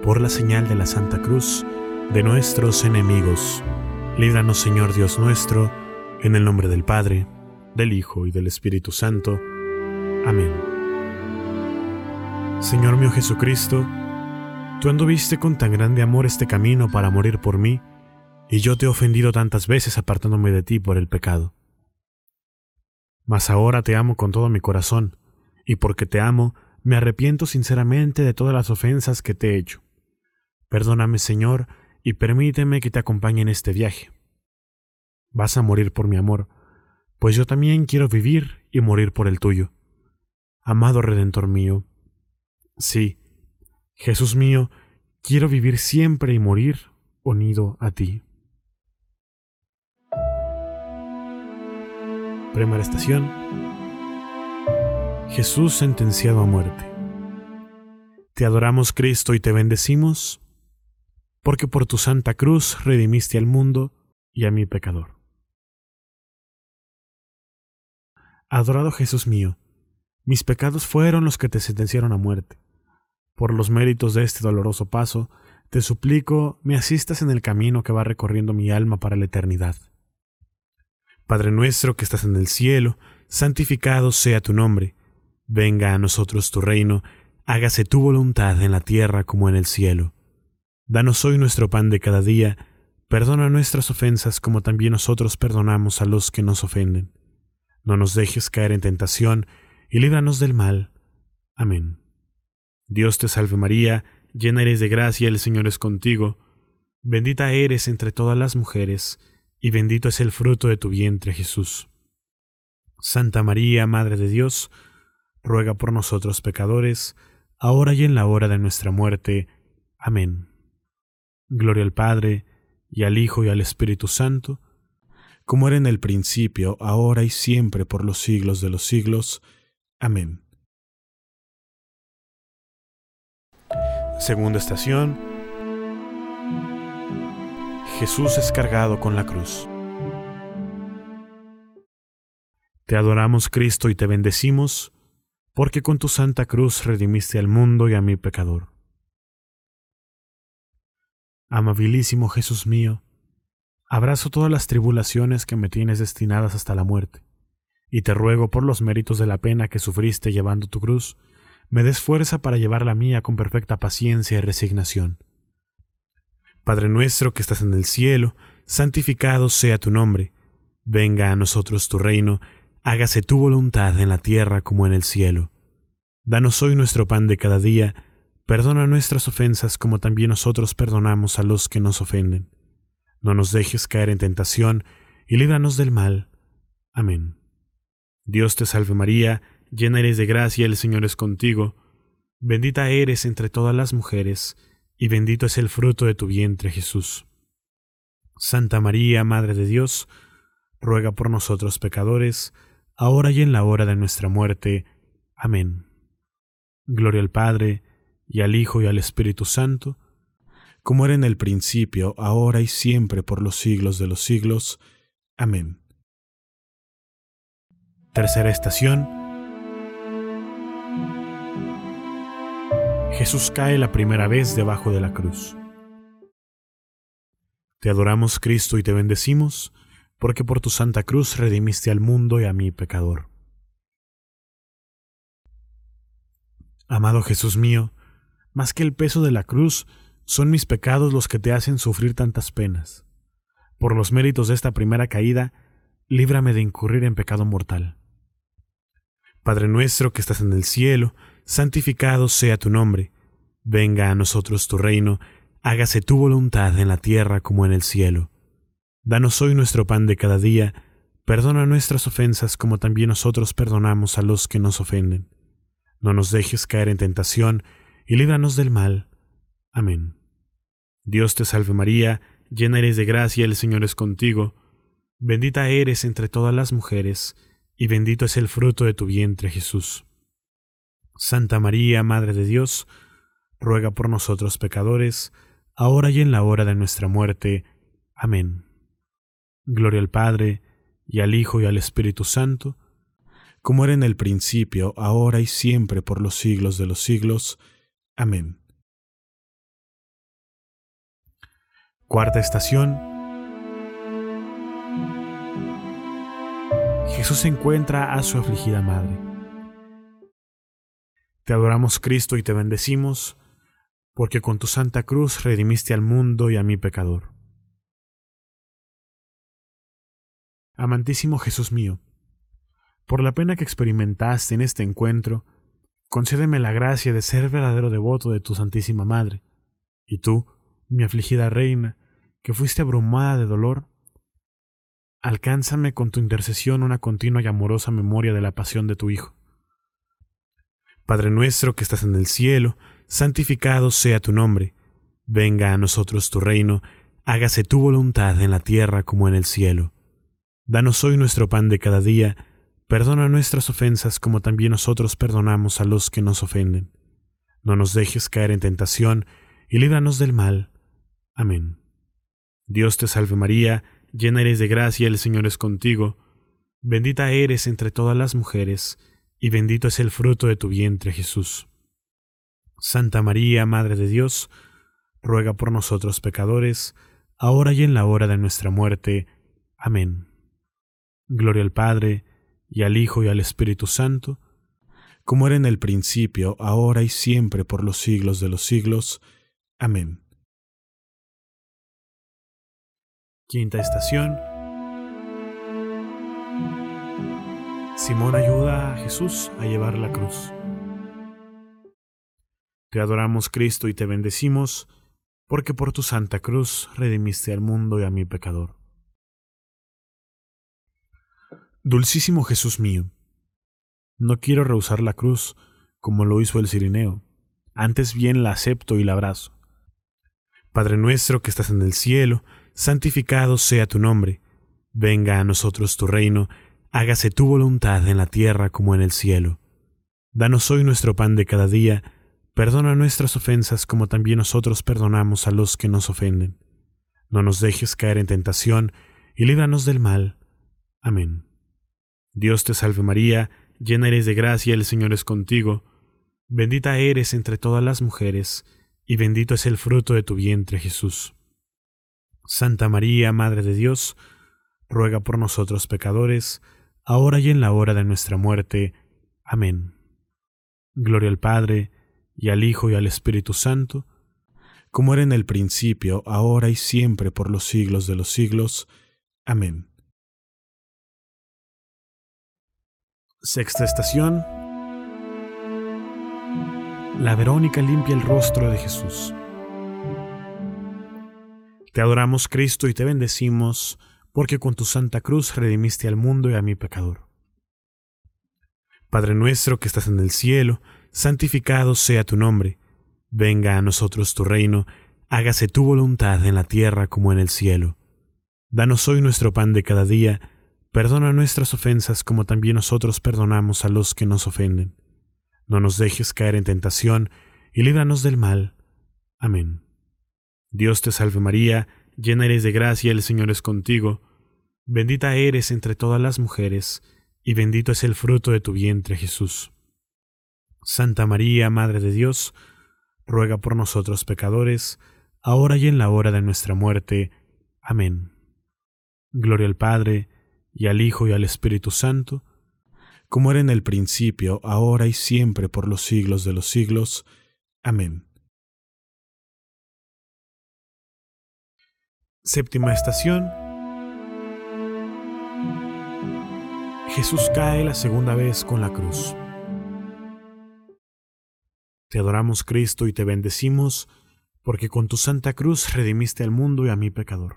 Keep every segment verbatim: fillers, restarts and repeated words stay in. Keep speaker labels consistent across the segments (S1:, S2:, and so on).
S1: por la señal de la Santa Cruz de nuestros enemigos. Líbranos, Señor Dios nuestro, en el nombre del Padre, del Hijo y del Espíritu Santo. Amén. Señor mío Jesucristo, tú anduviste con tan grande amor este camino para morir por mí, y yo te he ofendido tantas veces apartándome de ti por el pecado. Mas ahora te amo con todo mi corazón, y porque te amo, me arrepiento sinceramente de todas las ofensas que te he hecho. Perdóname, Señor, y permíteme que te acompañe en este viaje. Vas a morir por mi amor, pues yo también quiero vivir y morir por el tuyo. Amado Redentor mío, sí, Jesús mío, quiero vivir siempre y morir unido a ti. Primera estación: Jesús sentenciado a muerte. Te adoramos, Cristo, y te bendecimos, porque por tu santa cruz redimiste al mundo y a mi pecador. Adorado Jesús mío, mis pecados fueron los que te sentenciaron a muerte. Por los méritos de este doloroso paso, te suplico me asistas en el camino que va recorriendo mi alma para la eternidad. Padre nuestro que estás en el cielo, santificado sea tu nombre. Venga a nosotros tu reino, hágase tu voluntad en la tierra como en el cielo. Danos hoy nuestro pan de cada día, perdona nuestras ofensas como también nosotros perdonamos a los que nos ofenden. No nos dejes caer en tentación, y líbranos del mal. Amén. Dios te salve María, llena eres de gracia, el Señor es contigo. Bendita eres entre todas las mujeres, y bendito es el fruto de tu vientre, Jesús. Santa María, Madre de Dios, ruega por nosotros pecadores, ahora y en la hora de nuestra muerte. Amén. Gloria al Padre, y al Hijo, y al Espíritu Santo, como era en el principio, ahora y siempre, por los siglos de los siglos. Amén. Segunda estación: Jesús es cargado con la cruz. Te adoramos, Cristo, y te bendecimos, porque con tu santa cruz redimiste al mundo y a mi pecador. Amabilísimo Jesús mío, abrazo todas las tribulaciones que me tienes destinadas hasta la muerte, y te ruego por los méritos de la pena que sufriste llevando tu cruz, me des fuerza para llevar la mía con perfecta paciencia y resignación. Padre nuestro que estás en el cielo, santificado sea tu nombre. Venga a nosotros tu reino, hágase tu voluntad en la tierra como en el cielo. Danos hoy nuestro pan de cada día, perdona nuestras ofensas como también nosotros perdonamos a los que nos ofenden. No nos dejes caer en tentación, y líbranos del mal. Amén. Dios te salve María, llena eres de gracia, el Señor es contigo. Bendita eres entre todas las mujeres, y bendito es el fruto de tu vientre, Jesús. Santa María, Madre de Dios, ruega por nosotros pecadores, ahora y en la hora de nuestra muerte. Amén. Gloria al Padre, y al Hijo, y al Espíritu Santo, como era en el principio, ahora y siempre, por los siglos de los siglos. Amén. Tercera estación: Jesús cae la primera vez debajo de la cruz. Te adoramos, Cristo, y te bendecimos, porque por tu santa cruz redimiste al mundo y a mi pecador. Amado Jesús mío, más que el peso de la cruz, son mis pecados los que te hacen sufrir tantas penas. Por los méritos de esta primera caída, líbrame de incurrir en pecado mortal. Padre nuestro que estás en el cielo, santificado sea tu nombre. Venga a nosotros tu reino, hágase tu voluntad en la tierra como en el cielo. Danos hoy nuestro pan de cada día, perdona nuestras ofensas como también nosotros perdonamos a los que nos ofenden. No nos dejes caer en tentación, y líbranos del mal. Amén. Dios te salve María, llena eres de gracia, el Señor es contigo. Bendita eres entre todas las mujeres, y bendito es el fruto de tu vientre, Jesús. Santa María, Madre de Dios, ruega por nosotros pecadores, ahora y en la hora de nuestra muerte. Amén. Gloria al Padre, y al Hijo, y al Espíritu Santo, como era en el principio, ahora y siempre, por los siglos de los siglos. Amén. Cuarta estación. Jesús encuentra a su afligida madre. Te adoramos, Cristo, y te bendecimos, porque con tu santa cruz redimiste al mundo y a mi pecador. Amantísimo Jesús mío, por la pena que experimentaste en este encuentro, concédeme la gracia de ser verdadero devoto de tu Santísima Madre, y tú, mi afligida Reina, que fuiste abrumada de dolor, alcánzame con tu intercesión una continua y amorosa memoria de la pasión de tu Hijo. Padre nuestro que estás en el cielo, santificado sea tu nombre. Venga a nosotros tu reino, hágase tu voluntad en la tierra como en el cielo. Danos hoy nuestro pan de cada día, perdona nuestras ofensas como también nosotros perdonamos a los que nos ofenden. No nos dejes caer en tentación, y líbranos del mal. Amén. Dios te salve María, llena eres de gracia, el Señor es contigo. Bendita eres entre todas las mujeres, y bendito es el fruto de tu vientre, Jesús. Santa María, Madre de Dios, ruega por nosotros pecadores, ahora y en la hora de nuestra muerte. Amén. Gloria al Padre, y al Hijo, y al Espíritu Santo, como era en el principio, ahora y siempre, por los siglos de los siglos. Amén. Quinta estación. Simón ayuda a Jesús a llevar la cruz. Te adoramos, Cristo, y te bendecimos, porque por tu santa cruz redimiste al mundo y a mi pecador. Dulcísimo Jesús mío, no quiero rehusar la cruz como lo hizo el cirineo, antes bien la acepto y la abrazo. Padre nuestro que estás en el cielo, santificado sea tu nombre. Venga a nosotros tu reino, hágase tu voluntad en la tierra como en el cielo. Danos hoy nuestro pan de cada día, perdona nuestras ofensas como también nosotros perdonamos a los que nos ofenden. No nos dejes caer en tentación, y líbranos del mal. Amén. Dios te salve María, llena eres de gracia, el Señor es contigo. Bendita eres entre todas las mujeres, y bendito es el fruto de tu vientre, Jesús. Santa María, Madre de Dios, ruega por nosotros pecadores, ahora y en la hora de nuestra muerte. Amén. Gloria al Padre, y al Hijo, y al Espíritu Santo, como era en el principio, ahora y siempre, por los siglos de los siglos. Amén. Sexta estación. La Verónica limpia el rostro de Jesús. Te adoramos, Cristo, y te bendecimos, porque con tu santa cruz redimiste al mundo y a mi pecador. Padre nuestro que estás en el cielo, santificado sea tu nombre. Venga a nosotros tu reino, hágase tu voluntad en la tierra como en el cielo. Danos hoy nuestro pan de cada día, perdona nuestras ofensas como también nosotros perdonamos a los que nos ofenden. No nos dejes caer en tentación, y líbranos del mal. Amén. Dios te salve María, llena eres de gracia, el Señor es contigo. Bendita eres entre todas las mujeres, y bendito es el fruto de tu vientre, Jesús. Santa María, Madre de Dios, ruega por nosotros pecadores, ahora y en la hora de nuestra muerte. Amén. Gloria al Padre, y al Hijo, y al Espíritu Santo, como era en el principio, ahora y siempre, por los siglos de los siglos. Amén. Séptima estación. Jesús cae la segunda vez con la cruz. Te adoramos, Cristo, y te bendecimos, porque con tu santa cruz redimiste al mundo y a mi pecador.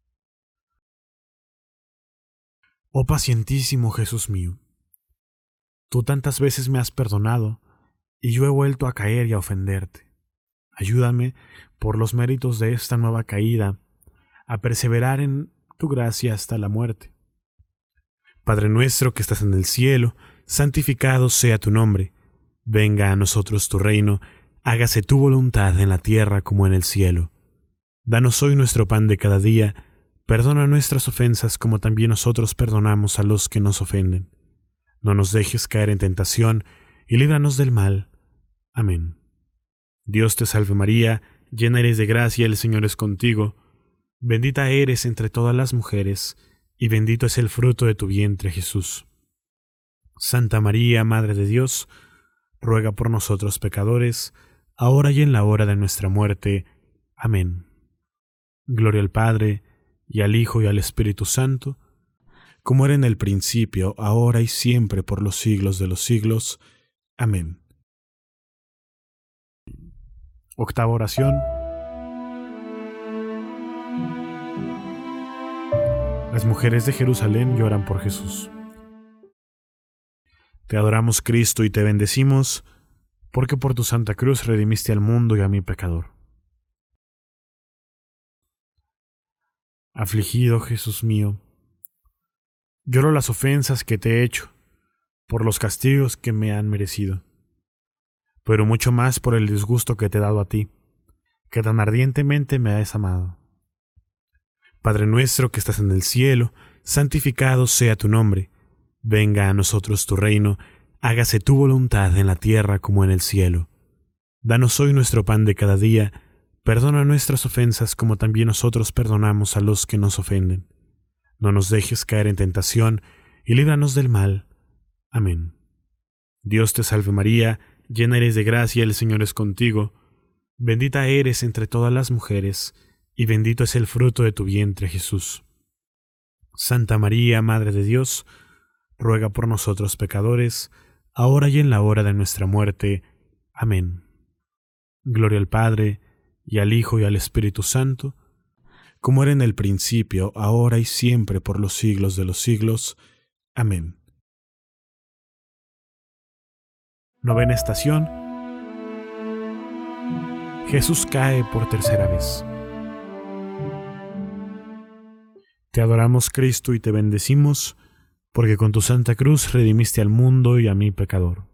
S1: Oh pacientísimo Jesús mío, tú tantas veces me has perdonado, y yo he vuelto a caer y a ofenderte. Ayúdame, por los méritos de esta nueva caída, a perseverar en tu gracia hasta la muerte. Padre nuestro que estás en el cielo, santificado sea tu nombre. Venga a nosotros tu reino, hágase tu voluntad en la tierra como en el cielo. Danos hoy nuestro pan de cada día, perdona nuestras ofensas como también nosotros perdonamos a los que nos ofenden. No nos dejes caer en tentación, y líbranos del mal. Amén. Dios te salve María, llena eres de gracia, el Señor es contigo. Bendita eres entre todas las mujeres, y bendito es el fruto de tu vientre, Jesús. Santa María, Madre de Dios, ruega por nosotros pecadores, ahora y en la hora de nuestra muerte. Amén. Gloria al Padre, y al Hijo, y al Espíritu Santo, como era en el principio, ahora y siempre, por los siglos de los siglos. Amén. Octava oración. Las mujeres de Jerusalén lloran por Jesús. Te adoramos, Cristo, y te bendecimos, porque por tu Santa Cruz redimiste al mundo y a mi pecador. Afligido, Jesús mío, lloro las ofensas que te he hecho, por los castigos que me han merecido, pero mucho más por el disgusto que te he dado a ti, que tan ardientemente me has amado. Padre nuestro que estás en el cielo, santificado sea tu nombre. Venga a nosotros tu reino, hágase tu voluntad en la tierra como en el cielo. Danos hoy nuestro pan de cada día, perdona nuestras ofensas como también nosotros perdonamos a los que nos ofenden. No nos dejes caer en tentación, y líbranos del mal. Amén. Dios te salve María, llena eres de gracia, el Señor es contigo. Bendita eres entre todas las mujeres, y bendito es el fruto de tu vientre, Jesús. Santa María, Madre de Dios, ruega por nosotros pecadores, ahora y en la hora de nuestra muerte. Amén. Gloria al Padre, y al Hijo, y al Espíritu Santo, como era en el principio, ahora y siempre, por los siglos de los siglos. Amén. Novena estación. Jesús cae por tercera vez. Te adoramos, Cristo, y te bendecimos, porque con tu Santa Cruz redimiste al mundo y a mi pecador.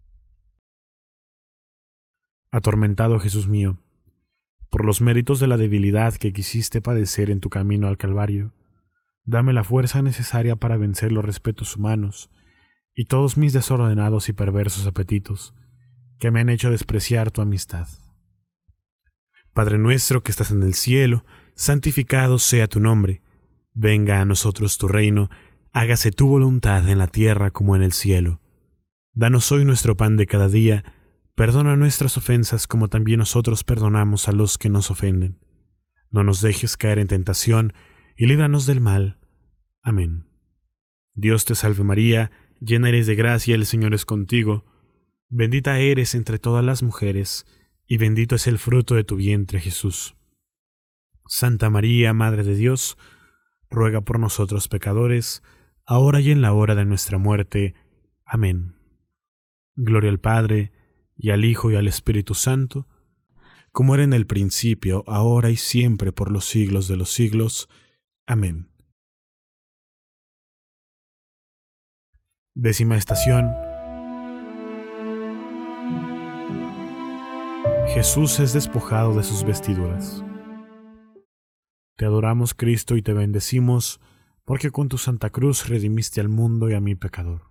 S1: Atormentado Jesús mío, por los méritos de la debilidad que quisiste padecer en tu camino al Calvario, dame la fuerza necesaria para vencer los respetos humanos y todos mis desordenados y perversos apetitos, que me han hecho despreciar tu amistad. Padre nuestro que estás en el cielo, santificado sea tu nombre. Venga a nosotros tu reino, hágase tu voluntad en la tierra como en el cielo. Danos hoy nuestro pan de cada día, perdona nuestras ofensas como también nosotros perdonamos a los que nos ofenden. No nos dejes caer en tentación, y líbranos del mal. Amén. Dios te salve María, llena eres de gracia, el Señor es contigo. Bendita eres entre todas las mujeres, y bendito es el fruto de tu vientre, Jesús. Santa María, Madre de Dios, ruega por nosotros pecadores, ahora y en la hora de nuestra muerte. Amén. Gloria al Padre, y al Hijo, y al Espíritu Santo, como era en el principio, ahora y siempre, por los siglos de los siglos. Amén. Décima estación. Jesús es despojado de sus vestiduras. Te adoramos, Cristo, y te bendecimos, porque con tu Santa Cruz redimiste al mundo y a mi pecador.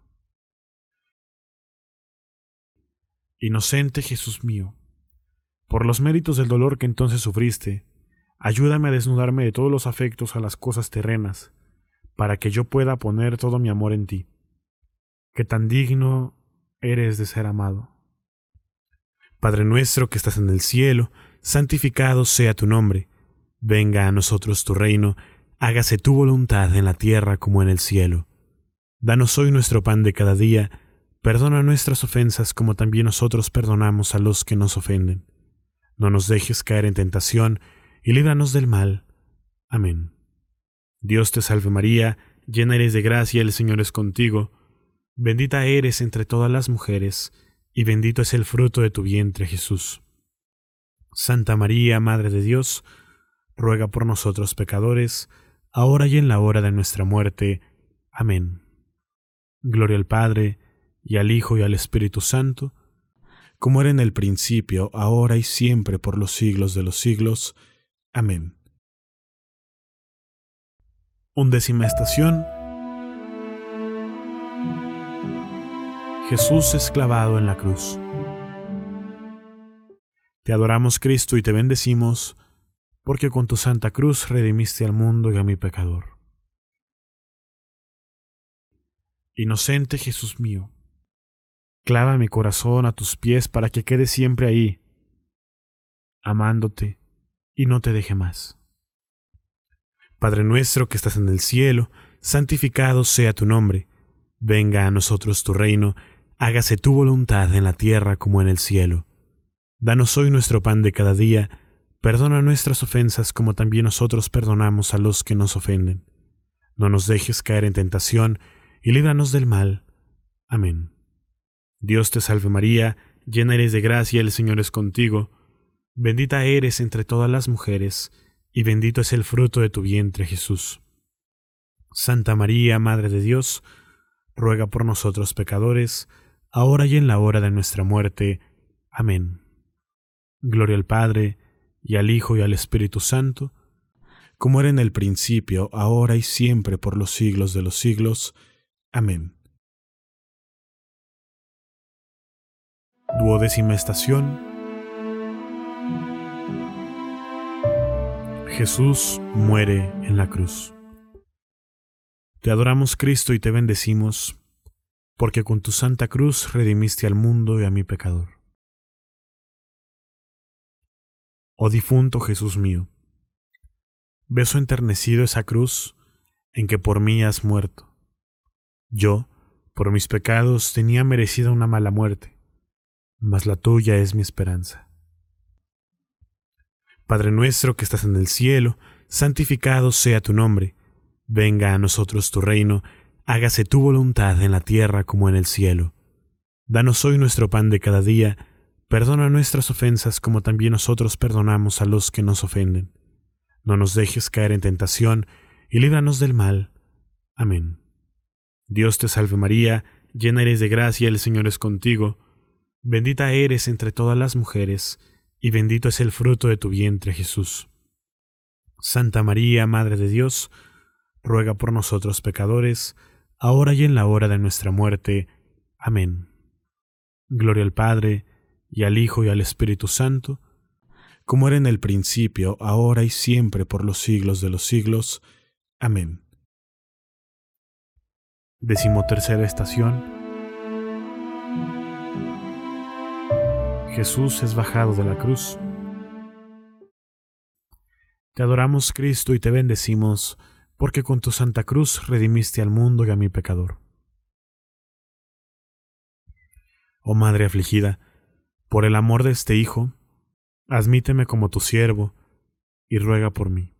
S1: Inocente Jesús mío, por los méritos del dolor que entonces sufriste, ayúdame a desnudarme de todos los afectos a las cosas terrenas, para que yo pueda poner todo mi amor en ti, que tan digno eres de ser amado. Padre nuestro que estás en el cielo, santificado sea tu nombre. Venga a nosotros tu reino, hágase tu voluntad en la tierra como en el cielo. Danos hoy nuestro pan de cada día, perdona nuestras ofensas como también nosotros perdonamos a los que nos ofenden. No nos dejes caer en tentación, y líbranos del mal. Amén. Dios te salve María, llena eres de gracia, el Señor es contigo. Bendita eres entre todas las mujeres, y bendito es el fruto de tu vientre, Jesús. Santa María, Madre de Dios, ruega por nosotros pecadores, ahora y en la hora de nuestra muerte. Amén. Gloria al Padre, y al Hijo, y al Espíritu Santo, como era en el principio, ahora y siempre, por los siglos de los siglos. Amén. Undécima estación. Jesús es clavado en la cruz. Te adoramos, Cristo, y te bendecimos, porque con tu santa cruz redimiste al mundo y a mi pecador. Inocente Jesús mío, clava mi corazón a tus pies para que quede siempre ahí, amándote y no te deje más. Padre nuestro que estás en el cielo, santificado sea tu nombre. Venga a nosotros tu reino, hágase tu voluntad en la tierra como en el cielo. Danos hoy nuestro pan de cada día, perdona nuestras ofensas como también nosotros perdonamos a los que nos ofenden. No nos dejes caer en tentación, y líbranos del mal. Amén. Dios te salve María, llena eres de gracia, el Señor es contigo. Bendita eres entre todas las mujeres, y bendito es el fruto de tu vientre, Jesús. Santa María, Madre de Dios, ruega por nosotros pecadores, ahora y en la hora de nuestra muerte. Amén. Gloria al Padre, y al Hijo, y al Espíritu Santo, como era en el principio, ahora y siempre, por los siglos de los siglos. Amén. Duodécima estación. Jesús muere en la cruz. Te adoramos, Cristo, y te bendecimos, porque con tu santa cruz redimiste al mundo y a mi pecador. Oh difunto Jesús mío, beso enternecido esa cruz en que por mí has muerto. Yo, por mis pecados, tenía merecida una mala muerte, mas la tuya es mi esperanza. Padre nuestro que estás en el cielo, santificado sea tu nombre. Venga a nosotros tu reino, hágase tu voluntad en la tierra como en el cielo. Danos hoy nuestro pan de cada día, perdona nuestras ofensas como también nosotros perdonamos a los que nos ofenden. No nos dejes caer en tentación, y líbranos del mal. Amén. Dios te salve María, llena eres de gracia, el Señor es contigo. Bendita eres entre todas las mujeres, y bendito es el fruto de tu vientre, Jesús. Santa María, Madre de Dios, ruega por nosotros pecadores, ahora y en la hora de nuestra muerte. Amén. Gloria al Padre, y al Hijo, y al Espíritu Santo, como era en el principio, ahora y siempre, por los siglos de los siglos. Amén. Decimotercera estación. Jesús es bajado de la cruz. Te adoramos, Cristo, y te bendecimos, porque con tu santa cruz redimiste al mundo y a mi pecador. Oh Madre afligida, por el amor de este Hijo, admíteme como tu siervo, y ruega por mí.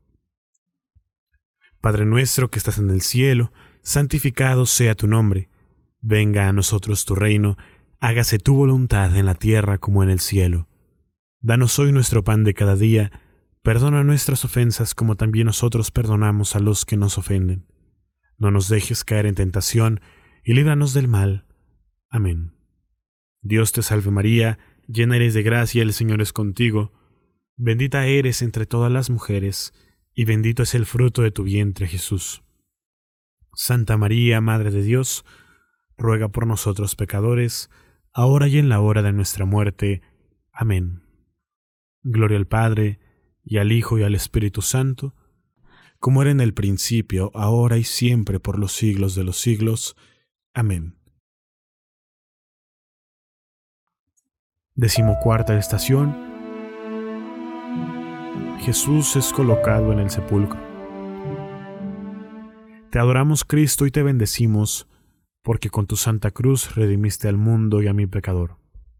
S1: Padre nuestro que estás en el cielo, santificado sea tu nombre. Venga a nosotros tu reino, hágase tu voluntad en la tierra como en el cielo. Danos hoy nuestro pan de cada día, perdona nuestras ofensas como también nosotros perdonamos a los que nos ofenden. No nos dejes caer en tentación, y líbranos del mal. Amén. Dios te salve María, llena eres de gracia, el Señor es contigo. Bendita eres entre todas las mujeres, y bendito es el fruto de tu vientre, Jesús. Santa María, Madre de Dios, ruega por nosotros pecadores, ahora y en la hora de nuestra muerte. Amén. Gloria al Padre, y al Hijo, y al Espíritu Santo, como era en el principio, ahora y siempre, por los siglos de los siglos. Amén. Decimocuarta estación. Jesús es colocado en el sepulcro. Te adoramos, Cristo, y te bendecimos, porque con tu santa cruz redimiste al mundo y a mi pecador.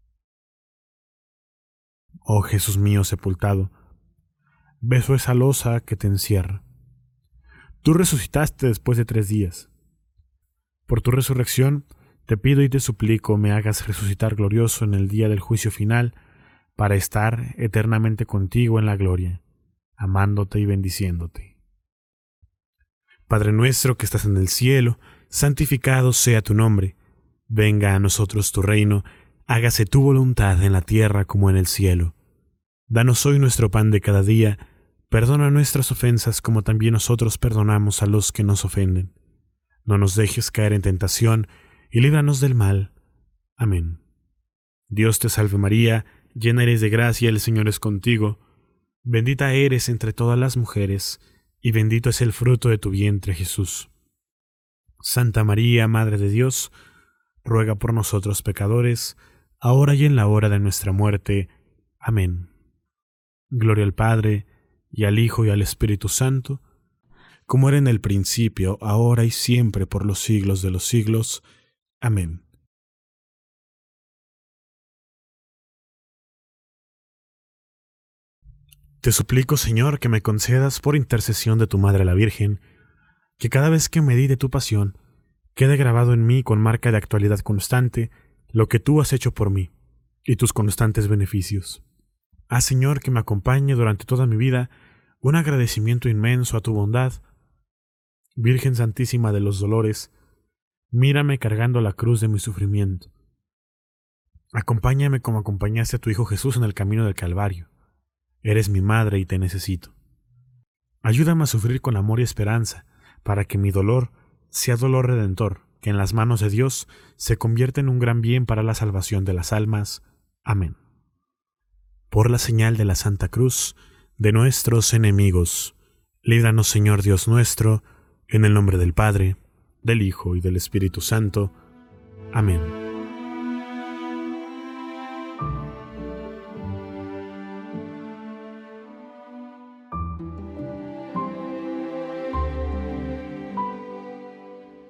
S1: Oh Jesús mío sepultado, beso esa losa que te encierra. Tú resucitaste después de tres días. Por tu resurrección, te pido y te suplico me hagas resucitar glorioso en el día del juicio final, para estar eternamente contigo en la gloria, amándote y bendiciéndote. Padre nuestro que estás en el cielo, santificado sea tu nombre. Venga a nosotros tu reino, hágase tu voluntad en la tierra como en el cielo. Danos hoy nuestro pan de cada día, perdona nuestras ofensas como también nosotros perdonamos a los que nos ofenden. No nos dejes caer en tentación, y líbranos del mal. Amén. Dios te salve María, llena eres de gracia, el Señor es contigo. Bendita eres entre todas las mujeres, y bendito es el fruto de tu vientre, Jesús. Santa María, Madre de Dios, ruega por nosotros pecadores, ahora y en la hora de nuestra muerte. Amén. Gloria al Padre, y al Hijo, y al Espíritu Santo, como era en el principio, ahora y siempre, por los siglos de los siglos. Amén. Te suplico, Señor, que me concedas por intercesión de tu Madre la Virgen, que cada vez que medite tu pasión, quede grabado en mí con marca de actualidad constante lo que tú has hecho por mí y tus constantes beneficios. Haz, Señor, que me acompañe durante toda mi vida un agradecimiento inmenso a tu bondad. Virgen Santísima de los Dolores, mírame cargando la cruz de mi sufrimiento. Acompáñame como acompañaste a tu Hijo Jesús en el camino del Calvario. Eres mi madre y te necesito. Ayúdame a sufrir con amor y esperanza, para que mi dolor sea dolor redentor, que en las manos de Dios se convierta en un gran bien para la salvación de las almas. Amén. Por la señal de la Santa Cruz de nuestros enemigos, líbranos, Señor Dios nuestro, en el nombre del Padre, del Hijo y del Espíritu Santo. Amén.